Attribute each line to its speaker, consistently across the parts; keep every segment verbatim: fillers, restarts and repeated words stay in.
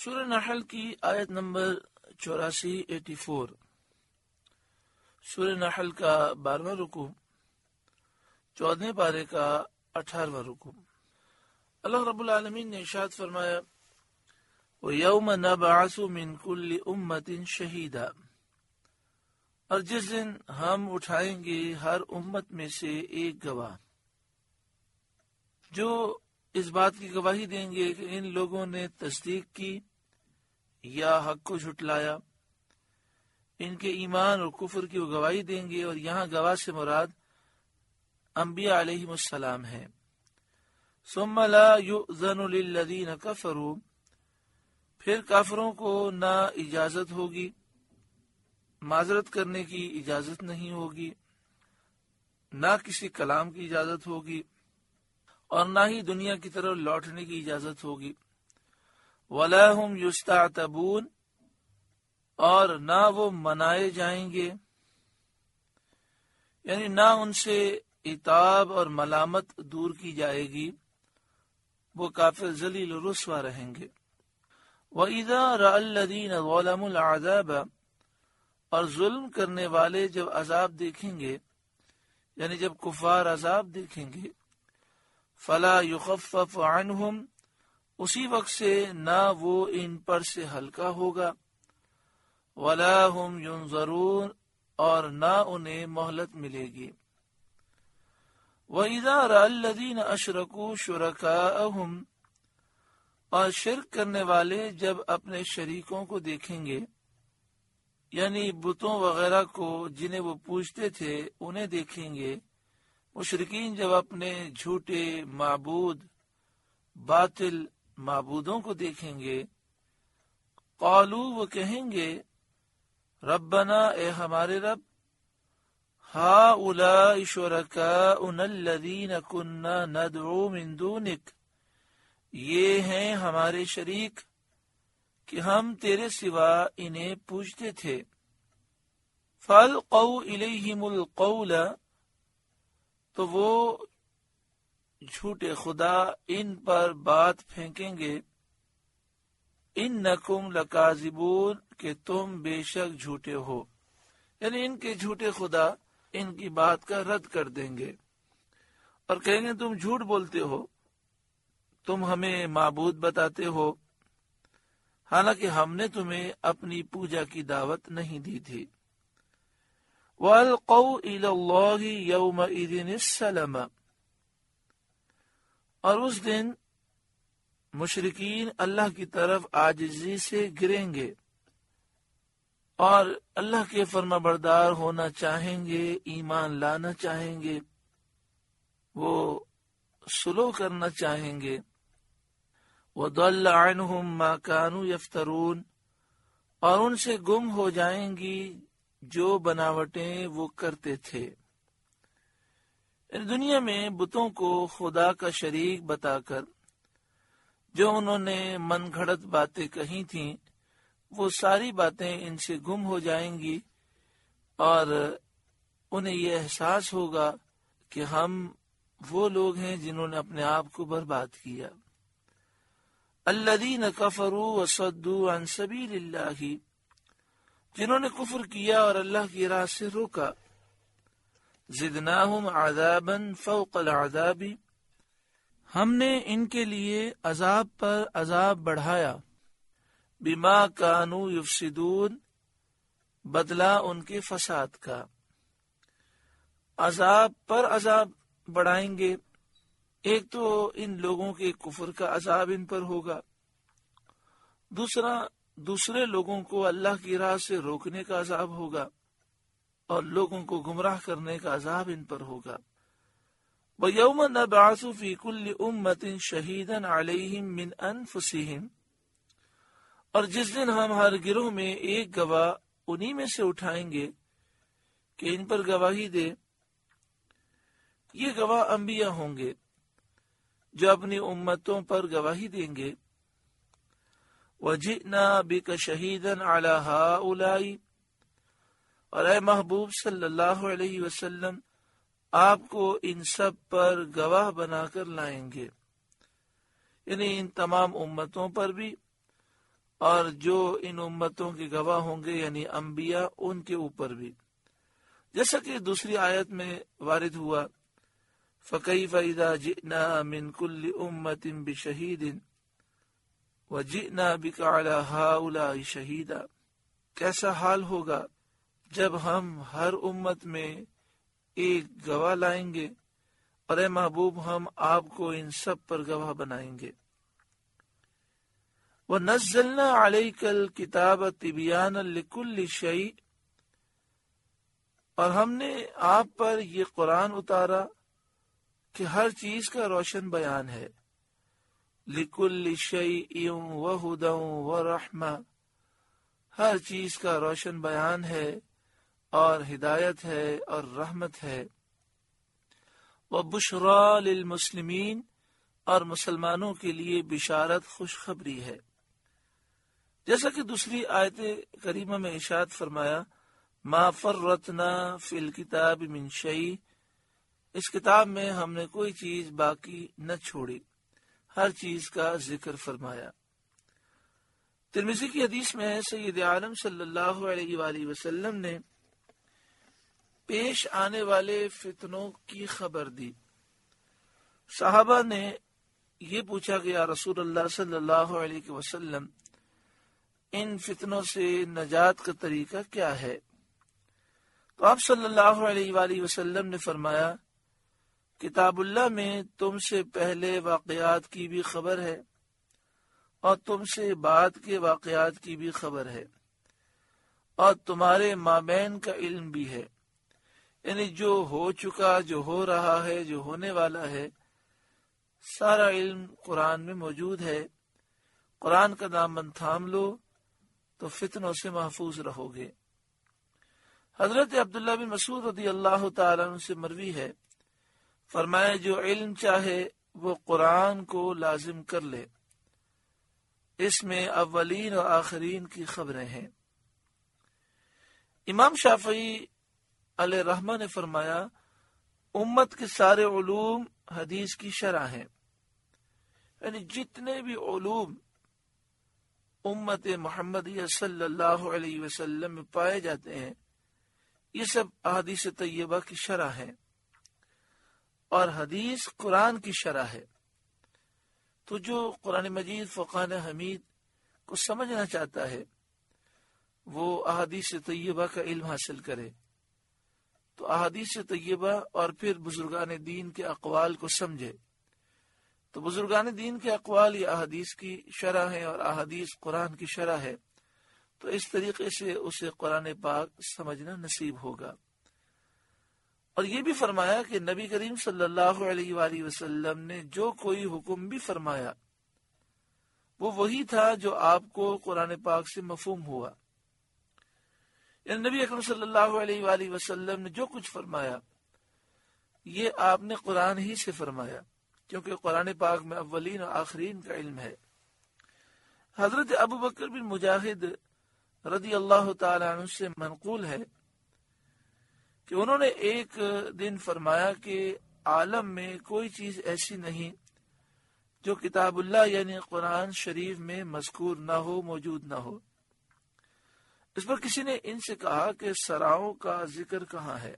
Speaker 1: سورہ نحل کی آیت نمبر چوراسی ایٹی فور سورہ نحل کا بارہواں رکوع، چودہویں پارے کا اٹھارہواں رکوع۔ اللہ رب العالمین نے ارشاد فرمایا وَيَوْمَ نَبْعَثُ مِنْ كُلِّ أُمَّةٍ شَهِيدًا، اور جس دن ہم اٹھائیں گے ہر امت میں سے ایک گواہ، جو اس بات کی گواہی دیں گے کہ ان لوگوں نے تصدیق کی یا حق کو جھٹلایا۔ ان کے ایمان اور کفر کی وہ گواہی دیں گے، اور یہاں گواہ سے مراد انبیاء علیہم السلام ہیں۔ ثم لا یؤذن للذین کفروا، پھر کافروں کو نہ اجازت ہوگی، معذرت کرنے کی اجازت نہیں ہوگی، نہ کسی کلام کی اجازت ہوگی، اور نہ ہی دنیا کی طرف لوٹنے کی اجازت ہوگی۔ وَلَا هُمْ يُسْتَعْتَبُونَ، اور نہ وہ منائے جائیں گے، یعنی نہ ان سے عتاب اور ملامت دور کی جائے گی، وہ کافر ذلیل و رسوا رہیں گے۔ وَإِذَا رَأَى الَّذِينَ ظَلَمُوا الْعَذَابَ، اور ظلم کرنے والے جب عذاب دیکھیں گے، یعنی جب کفار عذاب دیکھیں گے، فَلَا يُخَفَّفُ عَنْهُمْ، اسی وقت سے نہ وہ ان پر سے ہلکا ہوگا، وَلَا هُمْ يُنظَرُونَ، اور نہ انہیں مہلت ملے گی۔ وَإِذَا رَأَى الَّذِينَ أَشْرَكُوا شُرَكَاءَهُمْ، اور شرک کرنے والے جب اپنے شریکوں کو دیکھیں گے، یعنی بتوں وغیرہ کو جنہیں وہ پوجتے تھے انہیں دیکھیں گے، مشرکین جب اپنے جھوٹے معبود باطل معبودوں کو دیکھیں گے، قالوا، وہ کہیں گے، ربنا، اے ہمارے رب، ہؤلاء شرکاؤنا الذین کنا ندعو من دونک، یہ ہیں ہمارے شریک کہ ہم تیرے سوا انہیں پوجتے تھے۔ فَأَلْقَوْا إِلَيْهِمُ الْقَوْلَ، تو وہ جھوٹے خدا ان پر بات پھینکیں گے، اِنَّكُمْ لَكَاذِبُونَ، کہ تم بے شک جھوٹے ہو، یعنی ان کے جھوٹے خدا ان کی بات کا رد کر دیں گے اور کہیں گے تم جھوٹ بولتے ہو، تم ہمیں معبود بتاتے ہو، حالانکہ ہم نے تمہیں اپنی پوجا کی دعوت نہیں دی تھی۔ وَأَلْقَوْا إِلَى اللَّهِ يَوْمَئِذٍ السَّلَمَ، اور اس دن مشرکین اللہ کی طرف عاجزی سے گریں گے اور اللہ کے فرما بردار ہونا چاہیں گے، ایمان لانا چاہیں گے، وہ سلو کرنا چاہیں گے۔ وَضَلَّ عَنْهُمْ مَا كَانُوا يَفْتَرُونَ، اور ان سے گم ہو جائیں گی جو بناوٹیں وہ کرتے تھے۔ دنیا میں بتوں کو خدا کا شریک بتا کر جو انہوں نے من گھڑت باتیں کہی تھیں، وہ ساری باتیں ان سے گم ہو جائیں گی، اور انہیں یہ احساس ہوگا کہ ہم وہ لوگ ہیں جنہوں نے اپنے آپ کو برباد کیا۔ الذین کفروا وصدوا عن سبیل اللہ، جنہوں نے کفر کیا اور اللہ کی راہ سے روکا۔ زدناہم عذابا فوق العذاب، ہم نے ان کے لیے عذاب پر عذاب بڑھایا۔ بما کانوا یفسدون، بدلہ ان کے فساد کا۔ عذاب پر عذاب بڑھائیں گے، ایک تو ان لوگوں کے کفر کا عذاب ان پر ہوگا، دوسرا دوسرے لوگوں کو اللہ کی راہ سے روکنے کا عذاب ہوگا، اور لوگوں کو گمراہ کرنے کا عذاب ان پر ہوگا۔ وَيَوْمَ نَبْعَثُ فِي كُلِّ أُمَّةٍ شَهِيدًا عَلَيْهِمْ مِنْ أَنفُسِهِمْ، اور جس دن ہم ہر گروہ میں ایک گواہ انہی میں سے اٹھائیں گے کہ ان پر گواہی دے۔ یہ گواہ انبیاء ہوں گے جو اپنی امتوں پر گواہی دیں گے۔ وَجِئْنَا بِكَ شَهِيدًا عَلَى هَؤُلَاءِ، اور اے محبوب صلی اللہ علیہ وسلم، آپ کو ان سب پر گواہ بنا کر لائیں گے، یعنی ان تمام امتوں پر بھی اور جو ان امتوں کے گواہ ہوں گے یعنی انبیاء ان کے اوپر بھی، جیسا کہ دوسری آیت میں وارد ہوا فَكَيْفَ إِذَا جِئْنَا مِنْ كُلِّ أُمَّةٍ بِشَهِيدٍ وَجِئْنَا بِكَ عَلَى هَؤُلَاءِ شَهِيدًا، کیسا حال ہوگا جب ہم ہر امت میں ایک گواہ لائیں گے اور اے محبوب ہم آپ کو ان سب پر گواہ بنائیں گے۔ وَنَزَّلْنَا عَلَيْكَ الْكِتَابَ تِبْيَانًا لِكُلِّ شَيْءٍ، اور ہم نے آپ پر یہ قرآن اتارا کہ ہر چیز کا روشن بیان ہے، لِكُلِّ شَيْءٍ وَهُدًى وَرَحْمَةً، ہر چیز کا روشن بیان ہے اور ہدایت ہے اور رحمت ہے، وَبُشْرَى لِلْمُسْلِمِينَ، اور مسلمانوں کے لیے بشارت خوشخبری ہے۔ جیسا کہ دوسری آیت کریمہ میں ارشاد فرمایا ما فرطنا فی الکتاب من شیء، اس کتاب میں ہم نے کوئی چیز باقی نہ چھوڑی، ہر چیز کا ذکر فرمایا۔ ترمذی کی حدیث میں سید عالم صلی اللہ علیہ وآلہ وسلم نے پیش آنے والے فتنوں کی خبر دی۔ صحابہ نے یہ پوچھا کہ یا رسول اللہ صلی اللہ علیہ وسلم ان فتنوں سے نجات کا طریقہ کیا ہے؟ تو آپ صلی اللہ علیہ وآلہ وسلم نے فرمایا کتاب اللہ میں تم سے پہلے واقعات کی بھی خبر ہے اور تم سے بعد کے واقعات کی بھی خبر ہے، اور تمہارے مابین کا علم بھی ہے، یعنی جو ہو چکا، جو ہو رہا ہے، جو ہونے والا ہے، سارا علم قرآن میں موجود ہے۔ قرآن کا دامن تھام لو تو فتنوں سے محفوظ رہو گے۔ حضرت عبداللہ بن مسعود رضی اللہ تعالیٰ عنہ سے مروی ہے، فرمایا جو علم چاہے وہ قرآن کو لازم کر لے، اس میں اولین اور آخرین کی خبریں ہیں۔ امام شافعی علیہ رحمہ نے فرمایا امت کے سارے علوم حدیث کی شرح ہیں، یعنی جتنے بھی علوم امت محمدیہ صلی اللہ علیہ وسلم میں پائے جاتے ہیں یہ سب احادیث طیبہ کی شرح ہیں، اور حدیث قرآن کی شرح ہے۔ تو جو قرآن مجید فقان حمید کو سمجھنا چاہتا ہے وہ احادیث طیبہ کا علم حاصل کرے، تو احادیث طیبہ اور پھر بزرگان دین کے اقوال کو سمجھے۔ تو بزرگان دین کے اقوال یہ احادیث کی شرح ہے اور احادیث قرآن کی شرح ہے، تو اس طریقے سے اسے قرآن پاک سمجھنا نصیب ہوگا۔ اور یہ بھی فرمایا کہ نبی کریم صلی اللہ علیہ وآلہ وسلم نے جو کوئی حکم بھی فرمایا وہ وہی تھا جو آپ کو قرآن پاک سے مفہوم ہوا، یعنی نبی اکرم صلی اللہ علیہ وآلہ وسلم نے جو کچھ فرمایا یہ آپ نے قرآن ہی سے فرمایا، کیونکہ قرآن پاک میں اولین اور آخرین کا علم ہے۔ حضرت ابو بکر بن مجاہد رضی اللہ تعالی عنہ سے منقول ہے کہ انہوں نے ایک دن فرمایا کہ عالم میں کوئی چیز ایسی نہیں جو کتاب اللہ یعنی قرآن شریف میں مذکور نہ ہو، موجود نہ ہو۔ اس پر کسی نے ان سے کہا کہ سراؤں کا ذکر کہاں ہے؟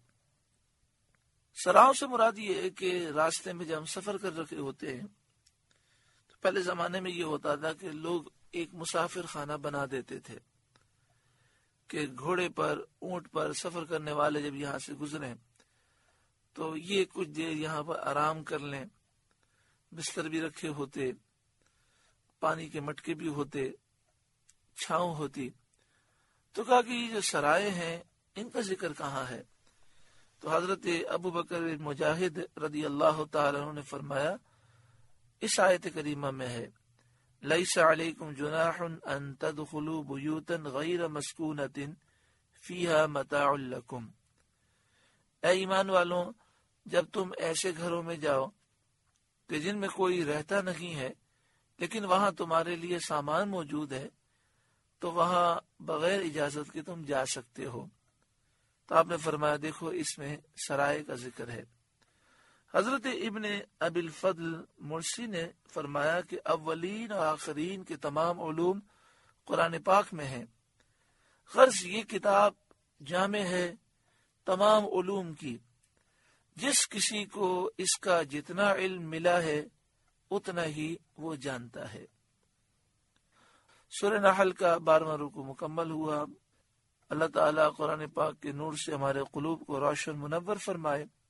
Speaker 1: سراؤں سے مراد یہ ہے کہ راستے میں جب ہم سفر کر رکھے ہوتے ہیں تو پہلے زمانے میں یہ ہوتا تھا کہ لوگ ایک مسافر خانہ بنا دیتے تھے کہ گھوڑے پر، اونٹ پر سفر کرنے والے جب یہاں سے گزریں تو یہ کچھ دیر یہاں پر آرام کر لیں، بستر بھی رکھے ہوتے، پانی کے مٹکے بھی ہوتے، چھاؤں ہوتی۔ تو کہا کہ یہ جو سرائے ہیں ان کا ذکر کہاں ہے؟ تو حضرت ابو بکر مجاہد رضی اللہ تعالیٰ عنہ نے فرمایا اس آیت کریمہ میں ہے لیس علیکم جناح ان تدخلوا بیوتا غیر مسکونۃ فیہا متاع لکم، اے ایمان والوں جب تم ایسے گھروں میں جاؤ کہ جن میں کوئی رہتا نہیں ہے لیکن وہاں تمہارے لیے سامان موجود ہے تو وہاں بغیر اجازت کے تم جا سکتے ہو۔ تو آپ نے فرمایا دیکھو اس میں سرائے کا ذکر ہے۔ حضرت ابن ابی الفضل مرسی نے فرمایا کہ اولین و آخرین کے تمام علوم قرآن پاک میں ہے۔ غرض یہ کتاب جامع ہے تمام علوم کی، جس کسی کو اس کا جتنا علم ملا ہے اتنا ہی وہ جانتا ہے۔ سورہ نحل کا بارہواں رکوع مکمل ہوا۔ اللہ تعالیٰ قرآن پاک کے نور سے ہمارے قلوب کو روشن منور فرمائے۔